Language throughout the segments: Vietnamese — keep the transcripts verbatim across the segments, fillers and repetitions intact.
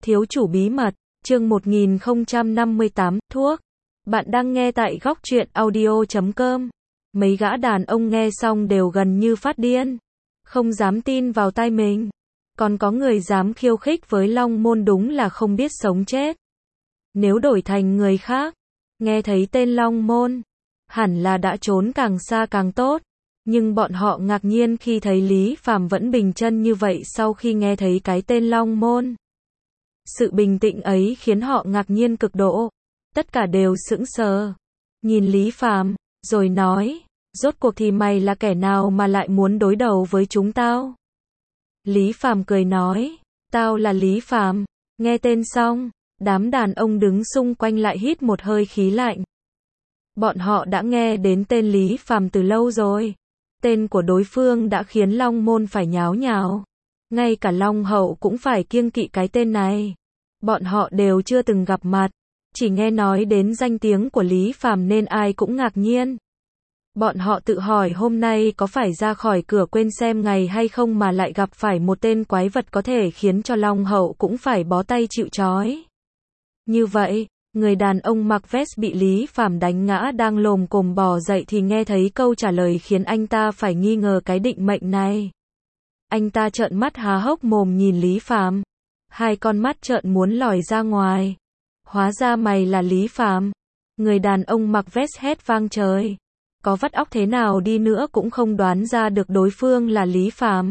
Thiếu chủ bí mật, chương một nghìn không trăm năm mươi tám, thuốc. Bạn đang nghe tại góc truyện audio chấm com. Mấy gã đàn ông nghe xong đều gần như phát điên. Không dám tin vào tai mình. Còn có người dám khiêu khích với Long Môn, đúng là không biết sống chết. Nếu đổi thành người khác, nghe thấy tên Long Môn, hẳn là đã trốn càng xa càng tốt. Nhưng bọn họ ngạc nhiên khi thấy Lý Phàm vẫn bình chân như vậy sau khi nghe thấy cái tên Long Môn. Sự bình tĩnh ấy khiến họ ngạc nhiên cực độ. Tất cả đều sững sờ. Nhìn Lý Phàm, rồi nói, rốt cuộc thì mày là kẻ nào mà lại muốn đối đầu với chúng tao? Lý Phàm cười nói, tao là Lý Phàm. Nghe tên xong, đám đàn ông đứng xung quanh lại hít một hơi khí lạnh. Bọn họ đã nghe đến tên Lý Phàm từ lâu rồi. Tên của đối phương đã khiến Long Môn phải nháo nhào. Ngay cả Long Hậu cũng phải kiêng kỵ cái tên này. Bọn họ đều chưa từng gặp mặt, chỉ nghe nói đến danh tiếng của Lý Phàm nên ai cũng ngạc nhiên. Bọn họ tự hỏi hôm nay có phải ra khỏi cửa quên xem ngày hay không mà lại gặp phải một tên quái vật có thể khiến cho Long Hậu cũng phải bó tay chịu trói. Như vậy, người đàn ông mặc vest bị Lý Phàm đánh ngã đang lồm cồm bò dậy thì nghe thấy câu trả lời khiến anh ta phải nghi ngờ cái định mệnh này. Anh ta trợn mắt há hốc mồm nhìn Lý Phàm, hai con mắt trợn muốn lòi ra ngoài. Hóa ra mày là Lý Phàm. Người đàn ông mặc vest hét vang trời. Có vắt óc thế nào đi nữa cũng không đoán ra được đối phương là Lý Phàm.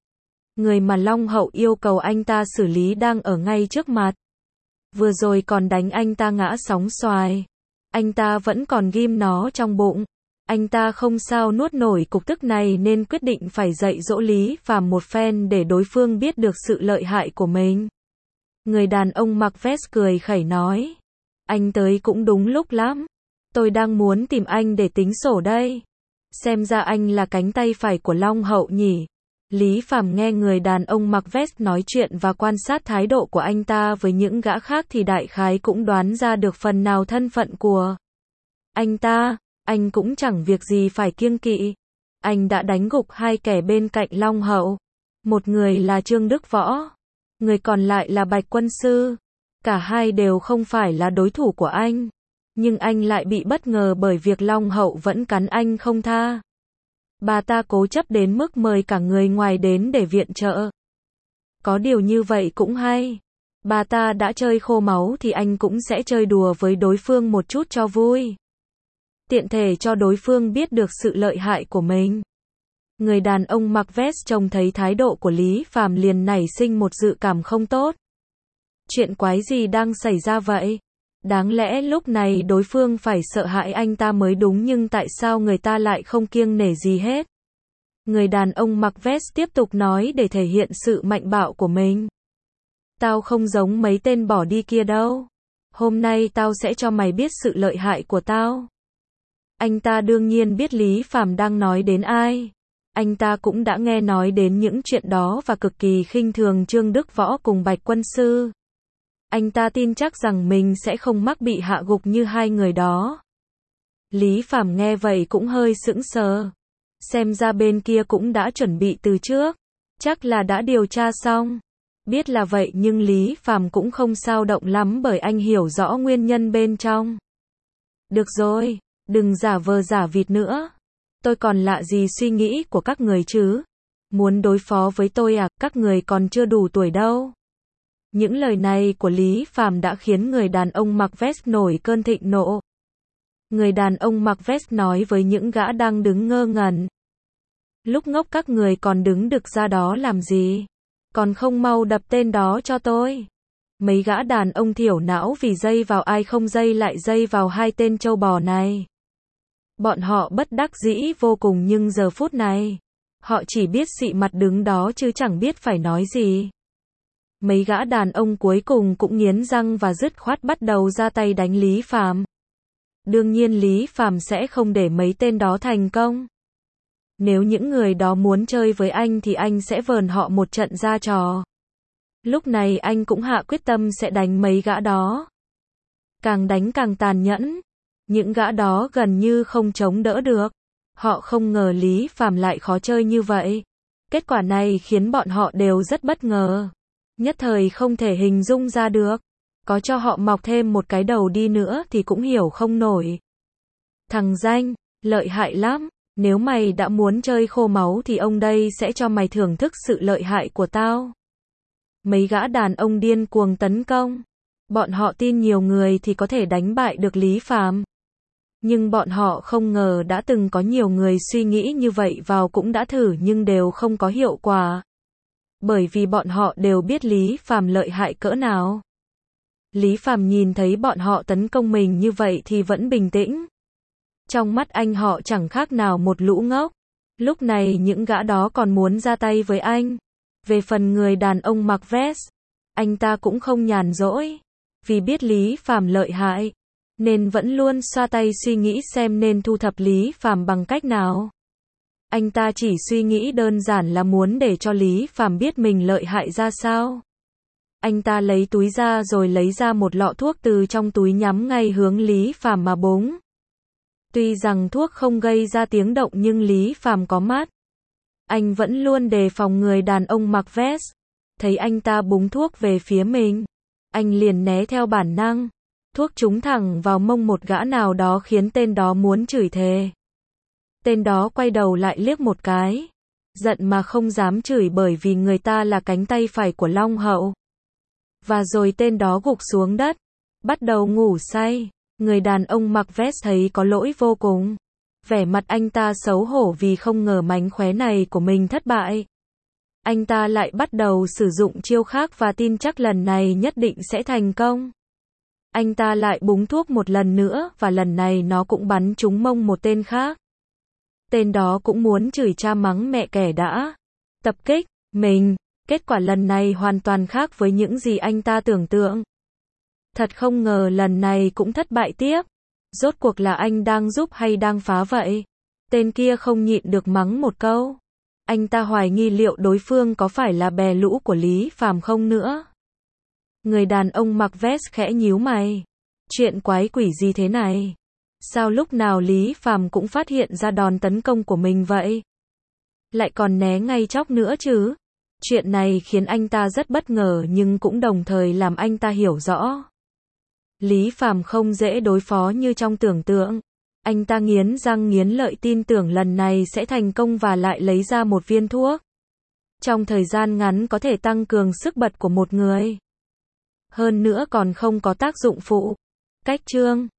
Người mà Long Hậu yêu cầu anh ta xử lý đang ở ngay trước mặt. Vừa rồi còn đánh anh ta ngã sóng xoài. Anh ta vẫn còn ghim nó trong bụng. Anh ta không sao nuốt nổi cục tức này nên quyết định phải dạy dỗ Lý Phàm một phen để đối phương biết được sự lợi hại của mình. Người đàn ông mặc vest cười khẩy nói, anh tới cũng đúng lúc lắm. Tôi đang muốn tìm anh để tính sổ đây. Xem ra anh là cánh tay phải của Long Hậu nhỉ. Lý Phàm nghe người đàn ông mặc vest nói chuyện và quan sát thái độ của anh ta với những gã khác thì đại khái cũng đoán ra được phần nào thân phận của anh ta. Anh cũng chẳng việc gì phải kiêng kỵ. Anh đã đánh gục hai kẻ bên cạnh Long Hậu. Một người là Trương Đức Võ, người còn lại là Bạch Quân Sư. Cả hai đều không phải là đối thủ của anh. Nhưng anh lại bị bất ngờ bởi việc Long Hậu vẫn cắn anh không tha. Bà ta cố chấp đến mức mời cả người ngoài đến để viện trợ. Có điều như vậy cũng hay. Bà ta đã chơi khô máu thì anh cũng sẽ chơi đùa với đối phương một chút cho vui. Tiện thể cho đối phương biết được sự lợi hại của mình. Người đàn ông mặc vest trông thấy thái độ của Lý Phàm liền nảy sinh một dự cảm không tốt. Chuyện quái gì đang xảy ra vậy? Đáng lẽ lúc này đối phương phải sợ hãi anh ta mới đúng, nhưng tại sao người ta lại không kiêng nể gì hết? Người đàn ông mặc vest tiếp tục nói để thể hiện sự mạnh bạo của mình. Tao không giống mấy tên bỏ đi kia đâu. Hôm nay tao sẽ cho mày biết sự lợi hại của tao. Anh ta đương nhiên biết Lý Phàm đang nói đến ai. Anh ta cũng đã nghe nói đến những chuyện đó và cực kỳ khinh thường Trương Đức Võ cùng Bạch Quân Sư. Anh ta tin chắc rằng mình sẽ không mắc bị hạ gục như hai người đó. Lý Phàm nghe vậy cũng hơi sững sờ. Xem ra bên kia cũng đã chuẩn bị từ trước. Chắc là đã điều tra xong. Biết là vậy nhưng Lý Phàm cũng không sao động lắm bởi anh hiểu rõ nguyên nhân bên trong. Được rồi, đừng giả vờ giả vịt nữa. Tôi còn lạ gì suy nghĩ của các người chứ? Muốn đối phó với tôi à? Các người còn chưa đủ tuổi đâu. Những lời này của Lý Phàm đã khiến người đàn ông mặc vest nổi cơn thịnh nộ. Người đàn ông mặc vest nói với những gã đang đứng ngơ ngẩn. Lúc ngốc các người còn đứng đực ra đó làm gì? Còn không mau đập tên đó cho tôi. Mấy gã đàn ông thiểu não vì dây vào ai không dây lại dây vào hai tên trâu bò này. Bọn họ bất đắc dĩ vô cùng nhưng giờ phút này, họ chỉ biết xị mặt đứng đó chứ chẳng biết phải nói gì. Mấy gã đàn ông cuối cùng cũng nghiến răng và dứt khoát bắt đầu ra tay đánh Lý Phàm. Đương nhiên Lý Phàm sẽ không để mấy tên đó thành công. Nếu những người đó muốn chơi với anh thì anh sẽ vờn họ một trận ra trò. Lúc này anh cũng hạ quyết tâm sẽ đánh mấy gã đó. Càng đánh càng tàn nhẫn. Những gã đó gần như không chống đỡ được. Họ không ngờ Lý Phàm lại khó chơi như vậy. Kết quả này khiến bọn họ đều rất bất ngờ. Nhất thời không thể hình dung ra được. Có cho họ mọc thêm một cái đầu đi nữa thì cũng hiểu không nổi. Thằng danh, lợi hại lắm. Nếu mày đã muốn chơi khô máu thì ông đây sẽ cho mày thưởng thức sự lợi hại của tao. Mấy gã đàn ông điên cuồng tấn công. Bọn họ tin nhiều người thì có thể đánh bại được Lý Phàm. Nhưng bọn họ không ngờ đã từng có nhiều người suy nghĩ như vậy vào cũng đã thử nhưng đều không có hiệu quả. Bởi vì bọn họ đều biết Lý Phàm lợi hại cỡ nào. Lý Phàm nhìn thấy bọn họ tấn công mình như vậy thì vẫn bình tĩnh. Trong mắt anh họ chẳng khác nào một lũ ngốc. Lúc này những gã đó còn muốn ra tay với anh. Về phần người đàn ông mặc vest, anh ta cũng không nhàn rỗi. Vì biết Lý Phàm lợi hại, nên vẫn luôn xoa tay suy nghĩ xem nên thu thập Lý Phàm bằng cách nào. Anh ta chỉ suy nghĩ đơn giản là muốn để cho Lý Phàm biết mình lợi hại ra sao. Anh ta lấy túi ra rồi lấy ra một lọ thuốc từ trong túi nhắm ngay hướng Lý Phàm mà búng. Tuy rằng thuốc không gây ra tiếng động nhưng Lý Phàm có mắt. Anh vẫn luôn đề phòng người đàn ông mặc vest. Thấy anh ta búng thuốc về phía mình, anh liền né theo bản năng. Thuốc trúng thẳng vào mông một gã nào đó khiến tên đó muốn chửi thề. Tên đó quay đầu lại liếc một cái. Giận mà không dám chửi bởi vì người ta là cánh tay phải của Long Hậu. Và rồi tên đó gục xuống đất, bắt đầu ngủ say. Người đàn ông mặc vest thấy có lỗi vô cùng. Vẻ mặt anh ta xấu hổ vì không ngờ mánh khóe này của mình thất bại. Anh ta lại bắt đầu sử dụng chiêu khác và tin chắc lần này nhất định sẽ thành công. Anh ta lại búng thuốc một lần nữa và lần này nó cũng bắn trúng mông một tên khác. Tên đó cũng muốn chửi cha mắng mẹ kẻ đã tập kích mình. Kết quả lần này hoàn toàn khác với những gì anh ta tưởng tượng. Thật không ngờ lần này cũng thất bại tiếp. Rốt cuộc là anh đang giúp hay đang phá vậy? Tên kia không nhịn được mắng một câu. Anh ta hoài nghi liệu đối phương có phải là bè lũ của Lý Phàm không nữa. Người đàn ông mặc vest khẽ nhíu mày. Chuyện quái quỷ gì thế này? Sao lúc nào Lý Phàm cũng phát hiện ra đòn tấn công của mình vậy? Lại còn né ngay chóc nữa chứ? Chuyện này khiến anh ta rất bất ngờ nhưng cũng đồng thời làm anh ta hiểu rõ. Lý Phàm không dễ đối phó như trong tưởng tượng. Anh ta nghiến răng nghiến lợi tin tưởng lần này sẽ thành công và lại lấy ra một viên thuốc. Trong thời gian ngắn có thể tăng cường sức bật của một người. Hơn nữa còn không có tác dụng phụ. Cách chương